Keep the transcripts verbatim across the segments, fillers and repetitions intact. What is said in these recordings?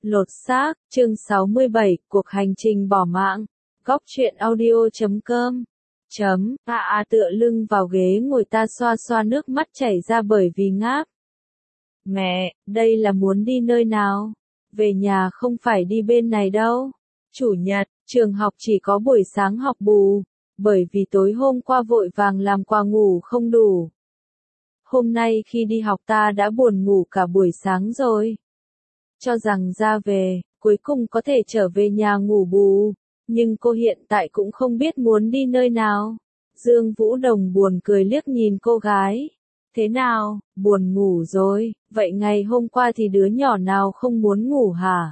Lột xác, chương sáu mươi bảy, cuộc hành trình bỏ mạng. Góc truyện audio chấm com. Chấm, a a tựa lưng vào ghế ngồi ta xoa xoa nước mắt chảy ra bởi vì ngáp. Mẹ, đây là muốn đi nơi nào? Về nhà không phải đi bên này đâu. Chủ nhật, trường học chỉ có buổi sáng học bù, bởi vì tối hôm qua vội vàng làm quà ngủ không đủ. Hôm nay khi đi học ta đã buồn ngủ cả buổi sáng rồi. Cho rằng ra về, cuối cùng có thể trở về nhà ngủ bù, nhưng cô hiện tại cũng không biết muốn đi nơi nào. Dương Vũ Đồng buồn cười liếc nhìn cô gái. Thế nào, buồn ngủ rồi, vậy ngày hôm qua thì đứa nhỏ nào không muốn ngủ hả?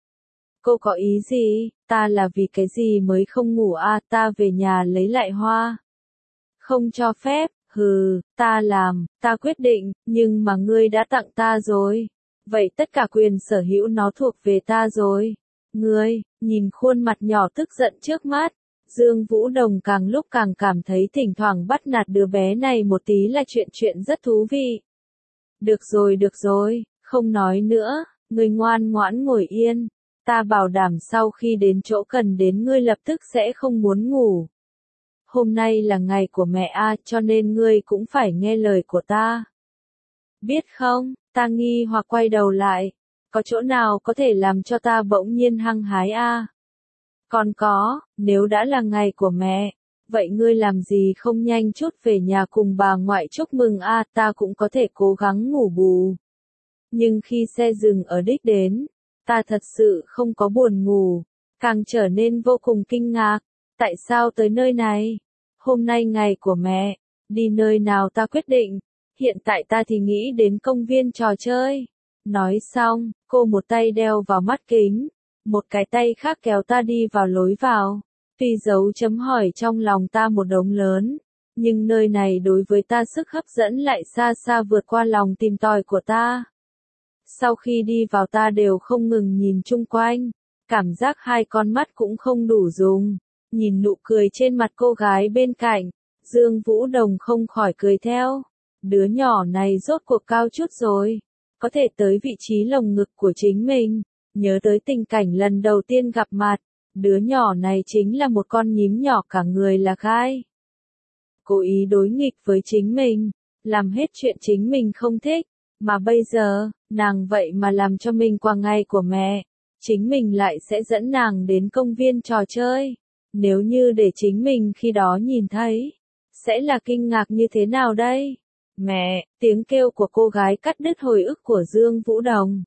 Cô có ý gì, ta là vì cái gì mới không ngủ à, ta về nhà lấy lại hoa. Không cho phép, hừ, ta làm, ta quyết định, nhưng mà ngươi đã tặng ta rồi. Vậy tất cả quyền sở hữu nó thuộc về ta rồi. Ngươi, nhìn khuôn mặt nhỏ tức giận trước mắt, Dương Vũ Đồng càng lúc càng cảm thấy thỉnh thoảng bắt nạt đứa bé này một tí là chuyện chuyện rất thú vị. Được rồi được rồi, không nói nữa, ngươi ngoan ngoãn ngồi yên, ta bảo đảm sau khi đến chỗ cần đến ngươi lập tức sẽ không muốn ngủ. Hôm nay là ngày của mẹ a, cho nên ngươi cũng phải nghe lời của ta. Biết không? Ta nghi hoặc quay đầu lại, có chỗ nào có thể làm cho ta bỗng nhiên hăng hái a? À? Còn có, nếu đã là ngày của mẹ, vậy ngươi làm gì không nhanh chút về nhà cùng bà ngoại chúc mừng a, à, ta cũng có thể cố gắng ngủ bù. Nhưng khi xe dừng ở đích đến, ta thật sự không có buồn ngủ, càng trở nên vô cùng kinh ngạc, tại sao tới nơi này? Hôm nay ngày của mẹ, đi nơi nào ta quyết định. Hiện tại ta thì nghĩ đến công viên trò chơi. Nói xong, cô một tay đeo vào mắt kính, một cái tay khác kéo ta đi vào lối vào. Tuy dấu chấm hỏi trong lòng ta một đống lớn, nhưng nơi này đối với ta sức hấp dẫn lại xa xa vượt qua lòng tìm tòi của ta. Sau khi đi vào ta đều không ngừng nhìn chung quanh, cảm giác hai con mắt cũng không đủ dùng. Nhìn nụ cười trên mặt cô gái bên cạnh, Dương Vũ Đồng không khỏi cười theo. Đứa nhỏ này rốt cuộc cao chút rồi, có thể tới vị trí lồng ngực của chính mình, nhớ tới tình cảnh lần đầu tiên gặp mặt, đứa nhỏ này chính là một con nhím nhỏ cả người là gai. Cố ý đối nghịch với chính mình, làm hết chuyện chính mình không thích, mà bây giờ, nàng vậy mà làm cho mình qua ngày của mẹ, chính mình lại sẽ dẫn nàng đến công viên trò chơi, nếu như để chính mình khi đó nhìn thấy, sẽ là kinh ngạc như thế nào đây? Mẹ, tiếng kêu của cô gái cắt đứt hồi ức của Dương Vũ Đồng.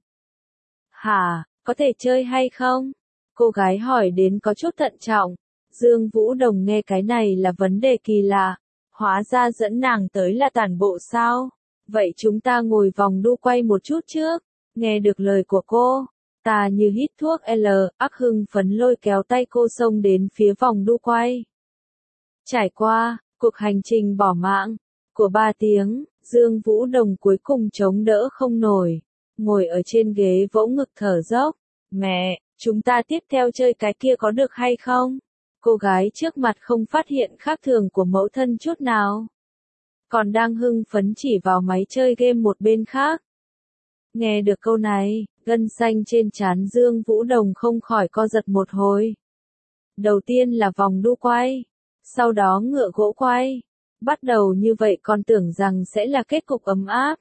Hả, có thể chơi hay không? Cô gái hỏi đến có chút thận trọng. Dương Vũ Đồng nghe cái này là vấn đề kỳ lạ. Hóa ra dẫn nàng tới là tản bộ sao? Vậy chúng ta ngồi vòng đu quay một chút trước. Nghe được lời của cô, ta như hít thuốc L, ác hưng phấn lôi kéo tay cô xông đến phía vòng đu quay. Trải qua, cuộc hành trình bỏ mạng của ba tiếng, Dương Vũ Đồng cuối cùng chống đỡ không nổi, ngồi ở trên ghế vỗ ngực thở dốc. Mẹ, chúng ta tiếp theo chơi cái kia có được hay không? Cô gái trước mặt không phát hiện khác thường của mẫu thân chút nào, còn đang hưng phấn chỉ vào máy chơi game một bên khác. Nghe được câu này, gân xanh trên trán Dương Vũ Đồng không khỏi co giật một hồi. Đầu tiên là vòng đu quay, sau đó ngựa gỗ quay. Bắt đầu như vậy còn tưởng rằng sẽ là kết cục ấm áp.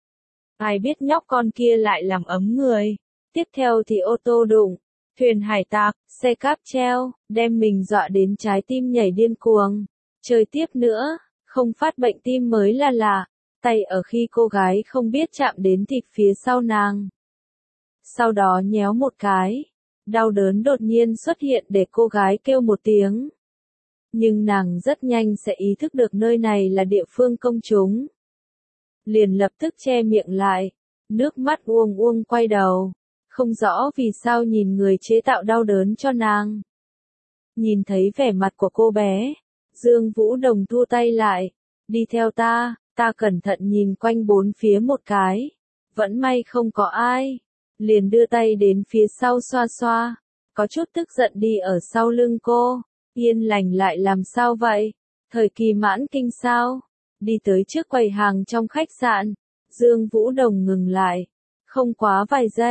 Ai biết nhóc con kia lại làm ấm người. Tiếp theo thì ô tô đụng, thuyền hải tặc, xe cáp treo, đem mình dọa đến trái tim nhảy điên cuồng. Chơi tiếp nữa, không phát bệnh tim mới là lạ. Tay ở khi cô gái không biết chạm đến thịt phía sau nàng. Sau đó nhéo một cái. Đau đớn đột nhiên xuất hiện để cô gái kêu một tiếng. Nhưng nàng rất nhanh sẽ ý thức được nơi này là địa phương công chúng. Liền lập tức che miệng lại, nước mắt uông uông quay đầu, không rõ vì sao nhìn người chế tạo đau đớn cho nàng. Nhìn thấy vẻ mặt của cô bé, Dương Vũ Đồng thu tay lại, đi theo ta, ta cẩn thận nhìn quanh bốn phía một cái, vẫn may không có ai, liền đưa tay đến phía sau xoa xoa, có chút tức giận đi ở sau lưng cô. Yên lành lại làm sao vậy? Thời kỳ mãn kinh sao? Đi tới trước quầy hàng trong khách sạn, Dương Vũ Đồng ngừng lại. Không quá vài giây,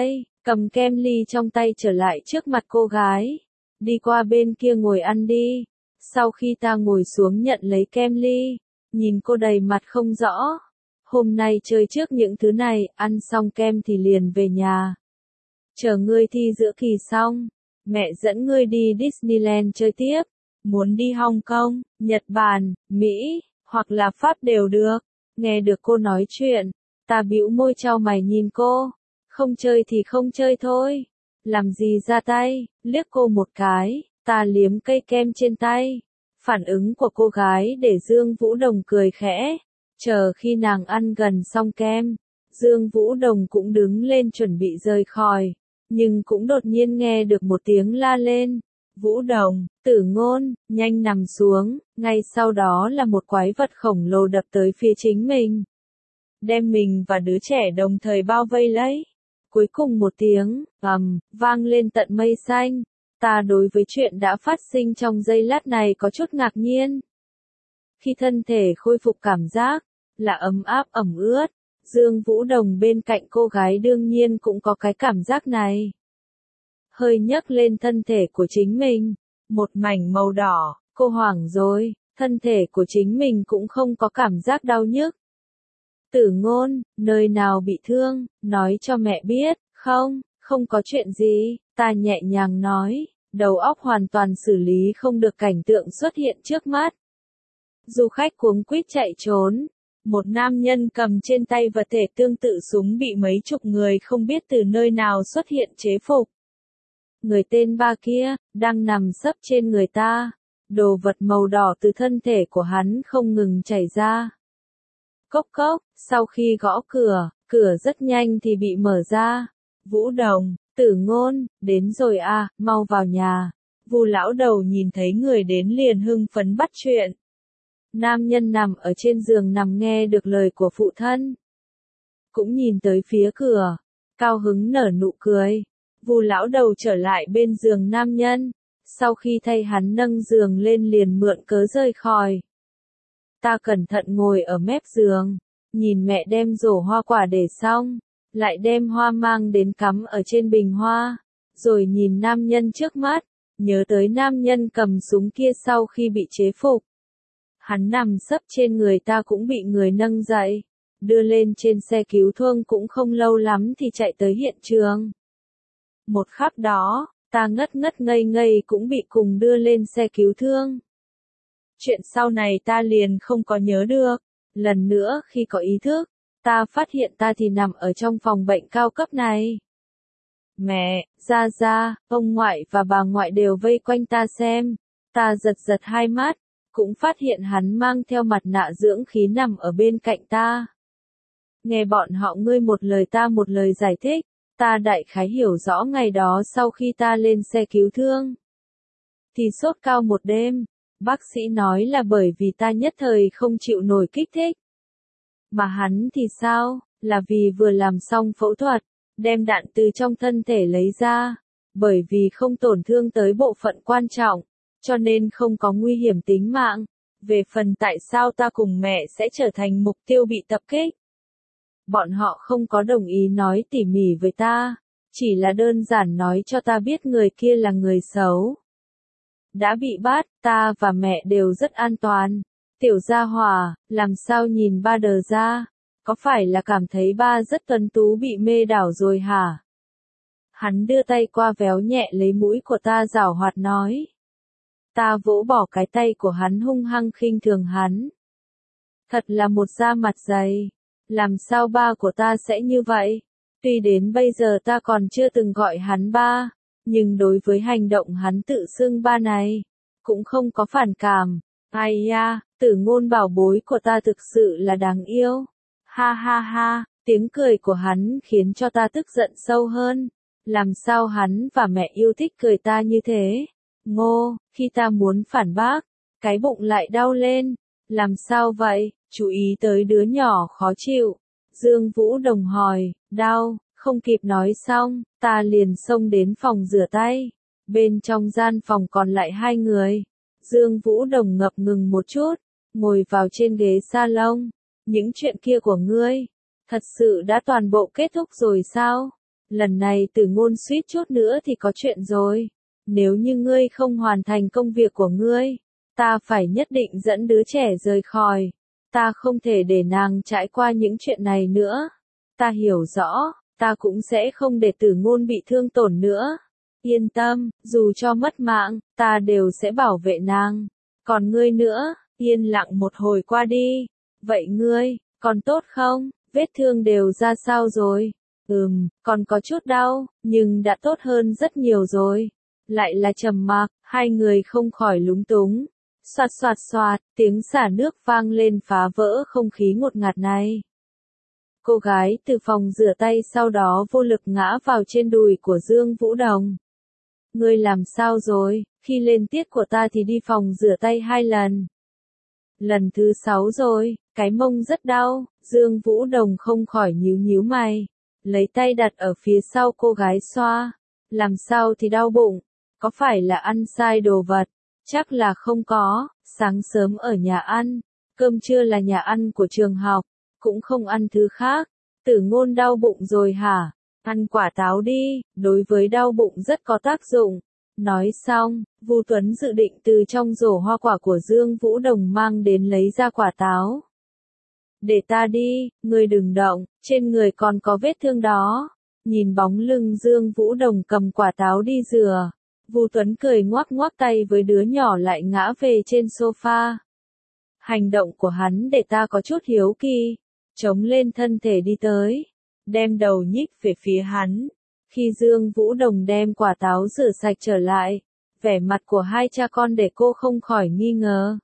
cầm kem ly trong tay trở lại trước mặt cô gái. Đi qua bên kia ngồi ăn đi. Sau khi ta ngồi xuống nhận lấy kem ly, nhìn cô đầy mặt không rõ. Hôm nay chơi trước những thứ này, ăn xong kem thì liền về nhà. Chờ ngươi thi giữa kỳ xong, mẹ dẫn ngươi đi Disneyland chơi tiếp. Muốn đi Hong Kong, Nhật Bản, Mỹ, hoặc là Pháp đều được. Nghe được cô nói chuyện, ta bĩu môi chau mày nhìn cô. Không chơi thì không chơi thôi. Làm gì ra tay, liếc cô một cái, ta liếm cây kem trên tay. Phản ứng của cô gái để Dương Vũ Đồng cười khẽ. Chờ khi nàng ăn gần xong kem, Dương Vũ Đồng cũng đứng lên chuẩn bị rời khỏi. Nhưng cũng đột nhiên nghe được một tiếng la lên. Vũ Đồng, Tử Ngôn, nhanh nằm xuống. Ngay sau đó là một quái vật khổng lồ đập tới phía chính mình. Đem mình và đứa trẻ đồng thời bao vây lấy. Cuối cùng một tiếng, ầm, vang lên tận mây xanh. Ta đối với chuyện đã phát sinh trong giây lát này có chút ngạc nhiên. Khi thân thể khôi phục cảm giác, là ấm áp ẩm ướt, Dương Vũ Đồng bên cạnh cô gái đương nhiên cũng có cái cảm giác này. Hơi nhấc lên thân thể của chính mình, một mảnh màu đỏ, cô hoảng rồi, thân thể của chính mình cũng không có cảm giác đau nhức. Tử Ngôn, nơi nào bị thương, nói cho mẹ biết, không, không có chuyện gì, ta nhẹ nhàng nói, đầu óc hoàn toàn xử lý không được cảnh tượng xuất hiện trước mắt. Du khách cuống quýt chạy trốn, một nam nhân cầm trên tay vật thể tương tự súng bị mấy chục người không biết từ nơi nào xuất hiện chế phục. Người tên Ba kia, đang nằm sấp trên người ta, đồ vật màu đỏ từ thân thể của hắn không ngừng chảy ra. Cốc cốc, sau khi gõ cửa, cửa rất nhanh thì bị mở ra. Vũ Đồng, Tử Ngôn, đến rồi à, mau vào nhà. Vu lão đầu nhìn thấy người đến liền hưng phấn bắt chuyện. Nam nhân nằm ở trên giường nằm nghe được lời của phụ thân. Cũng nhìn tới phía cửa, cao hứng nở nụ cười. Vu lão đầu trở lại bên giường nam nhân, sau khi thay hắn nâng giường lên liền mượn cớ rời khỏi. Ta cẩn thận ngồi ở mép giường, nhìn mẹ đem rổ hoa quả để xong, lại đem hoa mang đến cắm ở trên bình hoa, rồi nhìn nam nhân trước mắt, nhớ tới nam nhân cầm súng kia sau khi bị chế phục. Hắn nằm sấp trên người ta cũng bị người nâng dậy, đưa lên trên xe cứu thương cũng không lâu lắm thì chạy tới hiện trường. Một khắc đó, ta ngất ngất ngây ngây cũng bị cùng đưa lên xe cứu thương. Chuyện sau này ta liền không có nhớ được. Lần nữa khi có ý thức, ta phát hiện ta thì nằm ở trong phòng bệnh cao cấp này. Mẹ, Gia Gia, ông ngoại và bà ngoại đều vây quanh ta xem. Ta giật giật hai mắt, cũng phát hiện hắn mang theo mặt nạ dưỡng khí nằm ở bên cạnh ta. Nghe bọn họ ngươi một lời ta một lời giải thích, ta đại khái hiểu rõ ngày đó sau khi ta lên xe cứu thương. Thì sốt cao một đêm. Bác sĩ nói là bởi vì ta nhất thời không chịu nổi kích thích. Mà hắn thì sao, là vì vừa làm xong phẫu thuật, đem đạn từ trong thân thể lấy ra, bởi vì không tổn thương tới bộ phận quan trọng, cho nên không có nguy hiểm tính mạng. Về phần tại sao ta cùng mẹ sẽ trở thành mục tiêu bị tập kích, bọn họ không có đồng ý nói tỉ mỉ với ta, chỉ là đơn giản nói cho ta biết người kia là người xấu. Đã bị bắt, ta và mẹ đều rất an toàn. Tiểu Gia Hòa, làm sao nhìn ba đờ ra? Có phải là cảm thấy ba rất tuấn tú bị mê đảo rồi hả? Hắn đưa tay qua véo nhẹ lấy mũi của ta giảo hoạt nói. Ta vỗ bỏ cái tay của hắn hung hăng khinh thường hắn. Thật là một da mặt dày. Làm sao ba của ta sẽ như vậy? Tuy đến bây giờ ta còn chưa từng gọi hắn ba. Nhưng đối với hành động hắn tự xưng ba này, cũng không có phản cảm. Ai ya, Tử Ngôn bảo bối của ta thực sự là đáng yêu. Ha ha ha, tiếng cười của hắn khiến cho ta tức giận sâu hơn. Làm sao hắn và mẹ yêu thích cười ta như thế? Ngô, khi ta muốn phản bác, cái bụng lại đau lên. Làm sao vậy? Chú ý tới đứa nhỏ khó chịu. Dương Vũ Đồng hỏi, đau. Không kịp nói xong, ta liền xông đến phòng rửa tay. Bên trong gian phòng còn lại hai người. Dương Vũ Đồng ngập ngừng một chút, ngồi vào trên ghế salon. Những chuyện kia của ngươi, thật sự đã toàn bộ kết thúc rồi sao? lần này Tử Ngôn suýt chút nữa thì có chuyện rồi. Nếu như ngươi không hoàn thành công việc của ngươi, ta phải nhất định dẫn đứa trẻ rời khỏi. Ta không thể để nàng trải qua những chuyện này nữa. Ta hiểu rõ, ta cũng sẽ không để Tử Ngôn bị thương tổn nữa. Yên tâm, dù cho mất mạng, ta đều sẽ bảo vệ nàng. Còn ngươi nữa, yên lặng một hồi qua đi. Vậy ngươi, còn tốt không? Vết thương đều ra sao rồi? Ừm, còn có chút đau, nhưng đã tốt hơn rất nhiều rồi. Lại là trầm mặc, hai người không khỏi lúng túng. Xoạt xoạt xoạt, tiếng xả nước vang lên phá vỡ không khí ngột ngạt này. Cô gái từ phòng rửa tay sau đó vô lực ngã vào trên đùi của Dương Vũ Đồng. Ngươi làm sao rồi? Khi lên tiết của ta thì đi phòng rửa tay hai lần. Lần thứ sáu rồi, cái mông rất đau. Dương Vũ Đồng không khỏi nhíu nhíu mày, lấy tay đặt ở phía sau cô gái xoa. Làm sao thì đau bụng? Có phải là ăn sai đồ vật? Chắc là không có, sáng sớm ở nhà ăn, cơm trưa là nhà ăn của trường học, cũng không ăn thứ khác. Tử Ngôn đau bụng rồi hả? Ăn quả táo đi, đối với đau bụng rất có tác dụng. Nói xong, Vu Tuấn dự định từ trong rổ hoa quả của Dương Vũ Đồng mang đến lấy ra quả táo. Để ta đi, ngươi đừng động, trên người còn có vết thương đó. Nhìn bóng lưng Dương Vũ Đồng cầm quả táo đi rửa, Vu Tuấn cười ngoác ngoác tay với đứa nhỏ lại ngã về trên sofa. Hành động của hắn để ta có chút hiếu kỳ, chống lên thân thể đi tới, đem đầu nhích về phía hắn. Khi Dương Vũ Đồng đem quả táo rửa sạch trở lại, vẻ mặt của hai cha con để cô không khỏi nghi ngờ.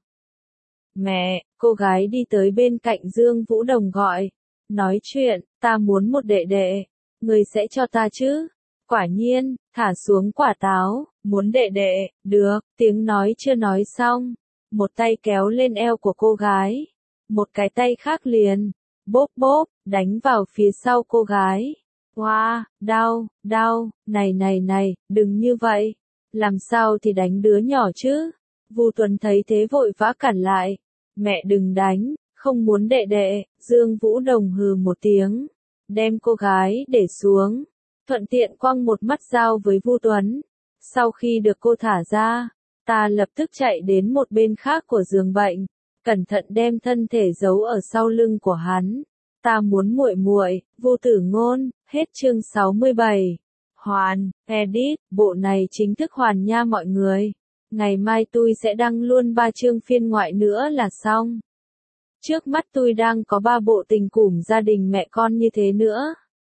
Mẹ, cô gái đi tới bên cạnh Dương Vũ Đồng gọi, nói chuyện, ta muốn một đệ đệ, người sẽ cho ta chứ? Quả nhiên, thả xuống quả táo, muốn đệ đệ, được, tiếng nói chưa nói xong. Một tay kéo lên eo của cô gái, một cái tay khác liền, bốp bốp, đánh vào phía sau cô gái. Wow, đau, đau, này này này, đừng như vậy. Làm sao thì đánh đứa nhỏ chứ? Vu Tuấn thấy thế vội vã cản lại. Mẹ đừng đánh, không muốn đệ đệ. Dương Vũ Đồng hừ một tiếng, đem cô gái để xuống, thuận tiện quăng một mắt dao với Vu Tuấn. Sau khi được cô thả ra, ta lập tức chạy đến một bên khác của giường bệnh, cẩn thận đem thân thể giấu ở sau lưng của hắn. Ta muốn muội muội, Vu Tử Ngôn, hết chương sáu mươi bảy. Hoàn, edit, bộ này chính thức hoàn nha mọi người. Ngày mai tôi sẽ đăng luôn ba chương phiên ngoại nữa là xong. Trước mắt tôi đang có ba bộ tình củm gia đình mẹ con như thế nữa.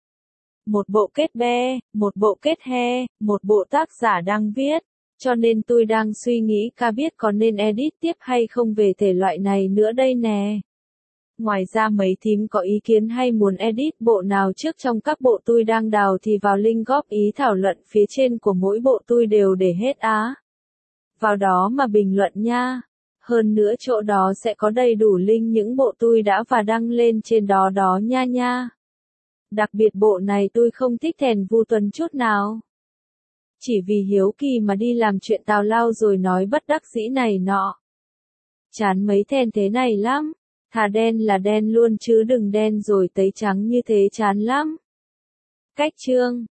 Một bộ kết be, một bộ kết he, một bộ tác giả đang viết. Cho nên tôi đang suy nghĩ ca biết có nên edit tiếp hay không về thể loại này nữa đây nè. Ngoài ra mấy thím có ý kiến hay muốn edit bộ nào trước trong các bộ tôi đang đào thì vào link góp ý thảo luận phía trên của mỗi bộ tôi đều để hết á. Vào đó mà bình luận nha. Hơn nữa chỗ đó sẽ có đầy đủ link những bộ tôi đã và đăng lên trên đó đó nha nha. Đặc biệt bộ này tôi không thích thèn Vu Tuấn chút nào. Chỉ vì hiếu kỳ mà đi làm chuyện tào lao rồi nói bất đắc dĩ này nọ. Chán mấy thèn thế này lắm. Thà đen là đen luôn chứ đừng đen rồi tấy trắng như thế chán lắm. Cách chương